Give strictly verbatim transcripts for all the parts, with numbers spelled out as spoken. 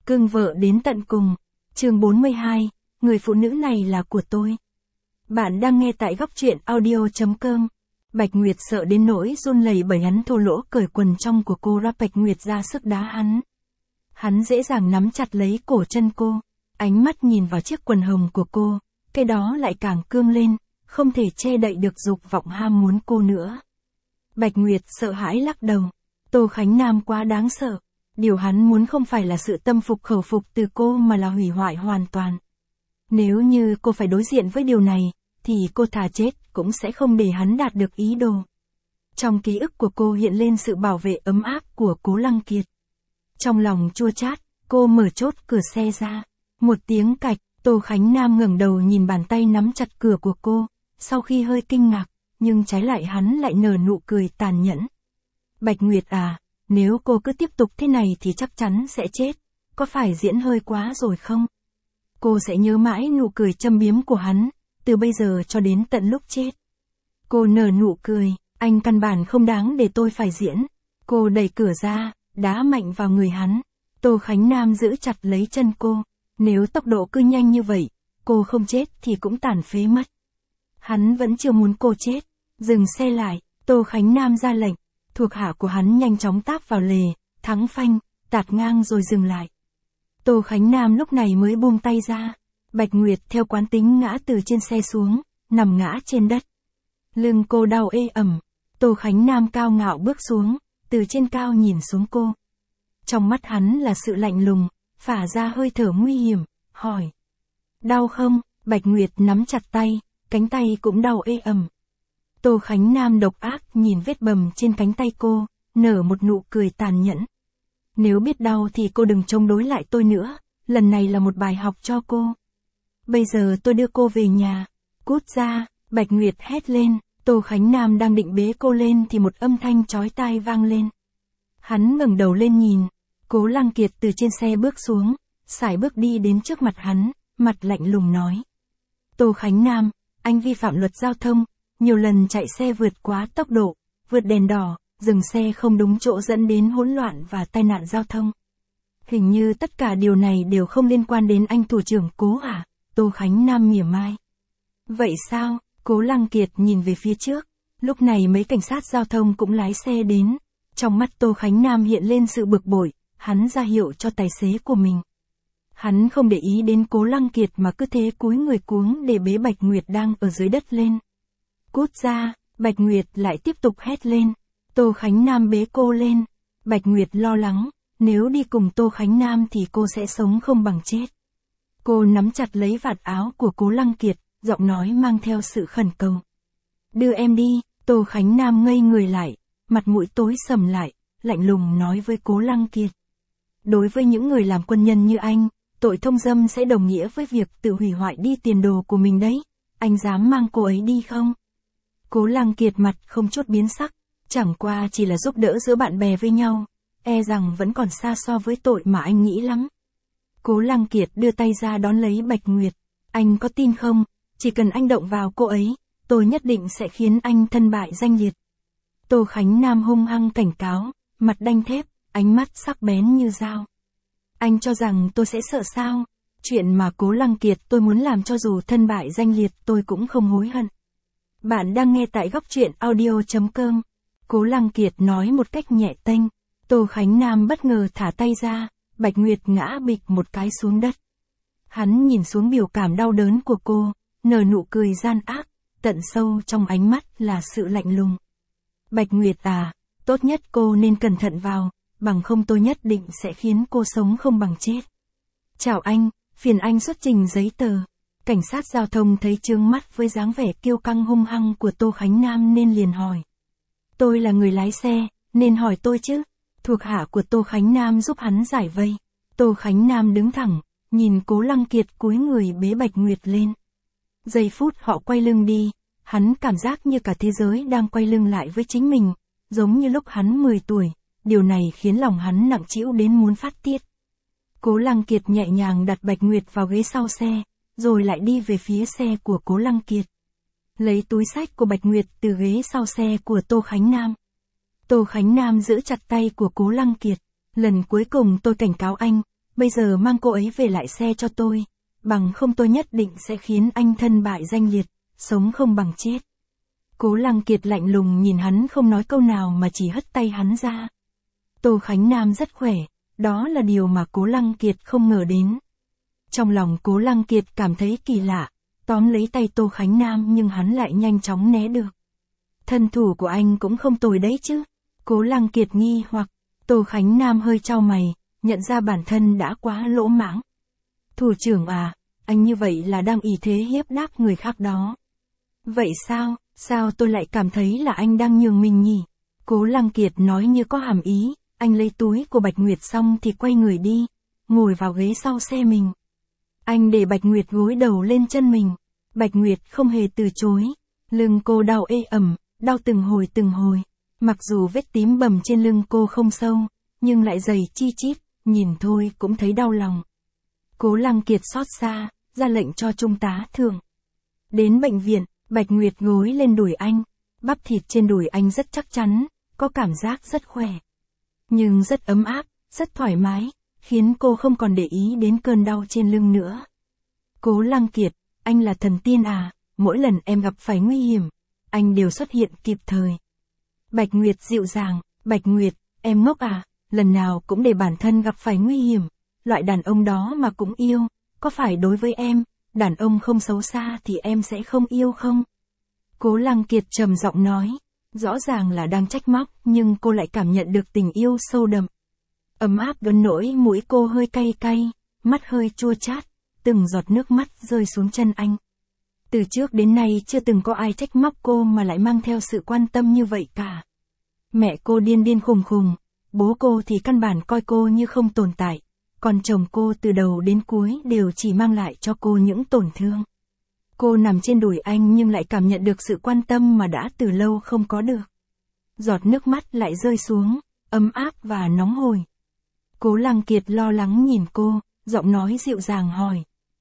Cưng vợ đến tận cùng. Chương bốn mươi hai, người phụ nữ này là của tôi. Bạn đang nghe tại góc truyện audio chấm com. Bạch Nguyệt sợ đến nỗi run lẩy bẩy, hắn thô lỗ cởi quần trong của cô ra. Bạch Nguyệt ra sức đá hắn. Hắn dễ dàng nắm chặt lấy cổ chân cô, ánh mắt nhìn vào chiếc quần hồng của cô, cái đó lại càng cương lên, không thể che đậy được dục vọng ham muốn cô nữa. Bạch Nguyệt sợ hãi lắc đầu. Tô Khánh Nam quá đáng sợ. Điều hắn muốn không phải là sự tâm phục khẩu phục từ cô mà là hủy hoại hoàn toàn. Nếu như cô phải đối diện với điều này, thì cô thà chết cũng sẽ không để hắn đạt được ý đồ. Trong ký ức của cô hiện lên sự bảo vệ ấm áp của Cố Lăng Kiệt. Trong lòng chua chát, cô mở chốt cửa xe ra. Một tiếng cạch, Tô Khánh Nam ngẩng đầu nhìn bàn tay nắm chặt cửa của cô, sau khi hơi kinh ngạc, nhưng trái lại hắn lại nở nụ cười tàn nhẫn. Bạch Nguyệt à, nếu cô cứ tiếp tục thế này thì chắc chắn sẽ chết, có phải diễn hơi quá rồi không? Cô sẽ nhớ mãi nụ cười châm biếm của hắn, từ bây giờ cho đến tận lúc chết. Cô nở nụ cười, anh căn bản không đáng để tôi phải diễn. Cô đẩy cửa ra, đá mạnh vào người hắn. Tô Khánh Nam giữ chặt lấy chân cô. Nếu tốc độ cứ nhanh như vậy, cô không chết thì cũng tàn phế mất. Hắn vẫn chưa muốn cô chết. Dừng xe lại, Tô Khánh Nam ra lệnh. Thuộc hạ của hắn nhanh chóng táp vào lề, thắng phanh, tạt ngang rồi dừng lại. Tô Khánh Nam lúc này mới buông tay ra. Bạch Nguyệt theo quán tính ngã từ trên xe xuống, nằm ngã trên đất. Lưng cô đau ê ẩm. Tô Khánh Nam cao ngạo bước xuống, từ trên cao nhìn xuống cô. Trong mắt hắn là sự lạnh lùng, phả ra hơi thở nguy hiểm, hỏi. Đau không? Bạch Nguyệt nắm chặt tay, cánh tay cũng đau ê ẩm. Tô Khánh Nam độc ác nhìn vết bầm trên cánh tay cô, nở một nụ cười tàn nhẫn. Nếu biết đau thì cô đừng chống đối lại tôi nữa, lần này là một bài học cho cô. Bây giờ tôi đưa cô về nhà. Cút ra, Bạch Nguyệt hét lên. Tô Khánh Nam đang định bế cô lên thì một âm thanh chói tai vang lên. Hắn ngẩng đầu lên nhìn. Cố Lăng Kiệt từ trên xe bước xuống, sải bước đi đến trước mặt hắn, mặt lạnh lùng nói. Tô Khánh Nam, anh vi phạm luật giao thông, nhiều lần chạy xe vượt quá tốc độ, vượt đèn đỏ, dừng xe không đúng chỗ dẫn đến hỗn loạn và tai nạn giao thông. Hình như tất cả điều này đều không liên quan đến anh thủ trưởng Cố à? Tô Khánh Nam mỉa mai. Vậy sao? Cố Lăng Kiệt nhìn về phía trước. Lúc này mấy cảnh sát giao thông cũng lái xe đến. Trong mắt Tô Khánh Nam hiện lên sự bực bội, hắn ra hiệu cho tài xế của mình. Hắn không để ý đến Cố Lăng Kiệt mà cứ thế cúi người cuống để bế Bạch Nguyệt đang ở dưới đất lên. Cút ra, Bạch Nguyệt lại tiếp tục hét lên. Tô Khánh Nam bế cô lên. Bạch Nguyệt lo lắng, nếu đi cùng Tô Khánh Nam thì cô sẽ sống không bằng chết. Cô nắm chặt lấy vạt áo của Cố Lăng Kiệt, giọng nói mang theo sự khẩn cầu. Đưa em đi. Tô Khánh Nam ngây người lại, mặt mũi tối sầm lại, lạnh lùng nói với Cố Lăng Kiệt. Đối với những người làm quân nhân như anh, tội thông dâm sẽ đồng nghĩa với việc tự hủy hoại đi tiền đồ của mình đấy. Anh dám mang cô ấy đi không? Cố Lăng Kiệt mặt không chút biến sắc, chẳng qua chỉ là giúp đỡ giữa bạn bè với nhau, e rằng vẫn còn xa so với tội mà anh nghĩ lắm. Cố Lăng Kiệt đưa tay ra đón lấy Bạch Nguyệt. Anh có tin không, chỉ cần anh động vào cô ấy, tôi nhất định sẽ khiến anh thân bại danh liệt. Tô Khánh Nam hung hăng cảnh cáo, mặt đanh thép, ánh mắt sắc bén như dao. Anh cho rằng tôi sẽ sợ sao? Chuyện mà Cố Lăng Kiệt tôi muốn làm cho dù thân bại danh liệt tôi cũng không hối hận. Bạn đang nghe tại góc truyện audio chấm com. Cố Lăng Kiệt nói một cách nhẹ tênh. Tô Khánh Nam bất ngờ thả tay ra, Bạch Nguyệt ngã bịch một cái xuống đất. Hắn nhìn xuống biểu cảm đau đớn của cô, nở nụ cười gian ác, tận sâu trong ánh mắt là sự lạnh lùng. Bạch Nguyệt à, tốt nhất cô nên cẩn thận vào, bằng không tôi nhất định sẽ khiến cô sống không bằng chết. Chào anh, phiền anh xuất trình giấy tờ. Cảnh sát giao thông thấy chướng mắt với dáng vẻ kiêu căng hung hăng của Tô Khánh Nam nên liền hỏi. Tôi là người lái xe, nên hỏi tôi chứ. Thuộc hạ của Tô Khánh Nam giúp hắn giải vây. Tô Khánh Nam đứng thẳng, nhìn Cố Lăng Kiệt cúi người bế Bạch Nguyệt lên. Giây phút họ quay lưng đi, hắn cảm giác như cả thế giới đang quay lưng lại với chính mình, giống như lúc hắn mười tuổi, điều này khiến lòng hắn nặng trĩu đến muốn phát tiết. Cố Lăng Kiệt nhẹ nhàng đặt Bạch Nguyệt vào ghế sau xe, rồi lại đi về phía xe của Cố Lăng Kiệt. Lấy túi xách của Bạch Nguyệt từ ghế sau xe của Tô Khánh Nam. Tô Khánh Nam giữ chặt tay của Cố Lăng Kiệt. Lần cuối cùng tôi cảnh cáo anh, bây giờ mang cô ấy về lại xe cho tôi, bằng không tôi nhất định sẽ khiến anh thân bại danh liệt, sống không bằng chết. Cố Lăng Kiệt lạnh lùng nhìn hắn không nói câu nào mà chỉ hất tay hắn ra. Tô Khánh Nam rất khỏe, đó là điều mà Cố Lăng Kiệt không ngờ đến. Trong lòng Cố Lăng Kiệt cảm thấy kỳ lạ, tóm lấy tay Tô Khánh Nam nhưng hắn lại nhanh chóng né được. Thân thủ của anh cũng không tồi đấy chứ. Cố Lăng Kiệt nghi hoặc, Tô Khánh Nam hơi chau mày, nhận ra bản thân đã quá lỗ mãng. Thủ trưởng à, anh như vậy là đang ỷ thế hiếp đáp người khác đó. Vậy sao, sao tôi lại cảm thấy là anh đang nhường mình nhỉ? Cố Lăng Kiệt nói như có hàm ý, anh lấy túi của Bạch Nguyệt xong thì quay người đi, ngồi vào ghế sau xe mình. Anh để Bạch Nguyệt gối đầu lên chân mình. Bạch Nguyệt không hề từ chối. Lưng cô đau ê ẩm, đau từng hồi từng hồi. Mặc dù vết tím bầm trên lưng cô không sâu, nhưng lại dày chi chít, nhìn thôi cũng thấy đau lòng. Cố Lăng Kiệt xót xa, ra lệnh cho trung tá thượng. Đến bệnh viện, Bạch Nguyệt gối lên đùi anh. Bắp thịt trên đùi anh rất chắc chắn, có cảm giác rất khỏe. Nhưng rất ấm áp, rất thoải mái, khiến cô không còn để ý đến cơn đau trên lưng nữa. Cố Lăng Kiệt, anh là thần tiên à, mỗi lần em gặp phải nguy hiểm, anh đều xuất hiện kịp thời. Bạch Nguyệt dịu dàng, Bạch Nguyệt, em ngốc à, lần nào cũng để bản thân gặp phải nguy hiểm, loại đàn ông đó mà cũng yêu, có phải đối với em, đàn ông không xấu xa thì em sẽ không yêu không? Cố Lăng Kiệt trầm giọng nói, rõ ràng là đang trách móc nhưng cô lại cảm nhận được tình yêu sâu đậm. Ấm áp đến nỗi mũi cô hơi cay cay, mắt hơi chua chát, từng giọt nước mắt rơi xuống chân anh. Từ trước đến nay chưa từng có ai trách móc cô mà lại mang theo sự quan tâm như vậy cả. Mẹ cô điên điên khùng khùng, bố cô thì căn bản coi cô như không tồn tại, còn chồng cô từ đầu đến cuối đều chỉ mang lại cho cô những tổn thương. Cô nằm trên đùi anh nhưng lại cảm nhận được sự quan tâm mà đã từ lâu không có được. Giọt nước mắt lại rơi xuống, ấm áp và nóng hổi. Cố Lăng Kiệt lo lắng nhìn cô, giọng nói dịu dàng hỏi.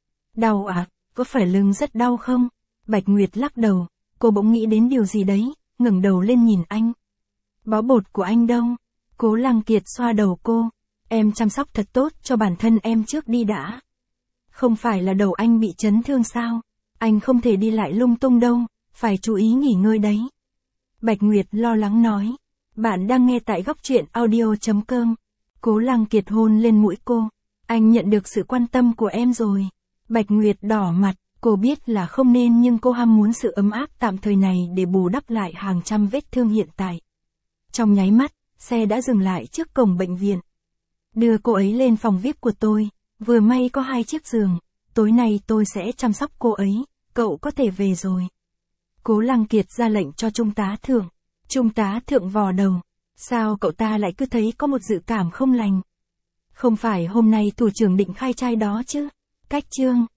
Đau à, có phải lưng rất đau không? Bạch Nguyệt lắc đầu, cô bỗng nghĩ đến điều gì đấy, ngẩng đầu lên nhìn anh. Bó bột của anh đâu? Cố Lăng Kiệt xoa đầu cô. Em chăm sóc thật tốt cho bản thân em trước đi đã. Không phải là đầu anh bị chấn thương sao? Anh không thể đi lại lung tung đâu, phải chú ý nghỉ ngơi đấy. Bạch Nguyệt lo lắng nói. Bạn đang nghe tại góc truyện audio chấm com. Cố Lăng Kiệt hôn lên mũi cô. Anh nhận được sự quan tâm của em rồi. Bạch Nguyệt đỏ mặt, cô biết là không nên nhưng cô ham muốn sự ấm áp tạm thời này để bù đắp lại hàng trăm vết thương hiện tại. Trong nháy mắt, xe đã dừng lại trước cổng bệnh viện. Đưa cô ấy lên phòng vi ai pi của tôi, vừa may có hai chiếc giường, tối nay tôi sẽ chăm sóc cô ấy, cậu có thể về rồi. Cố Lăng Kiệt ra lệnh cho trung tá thượng. Trung tá thượng vò đầu. Sao cậu ta lại cứ thấy có một dự cảm không lành? Không phải hôm nay thủ trưởng định khai trai đó chứ? Cách chương.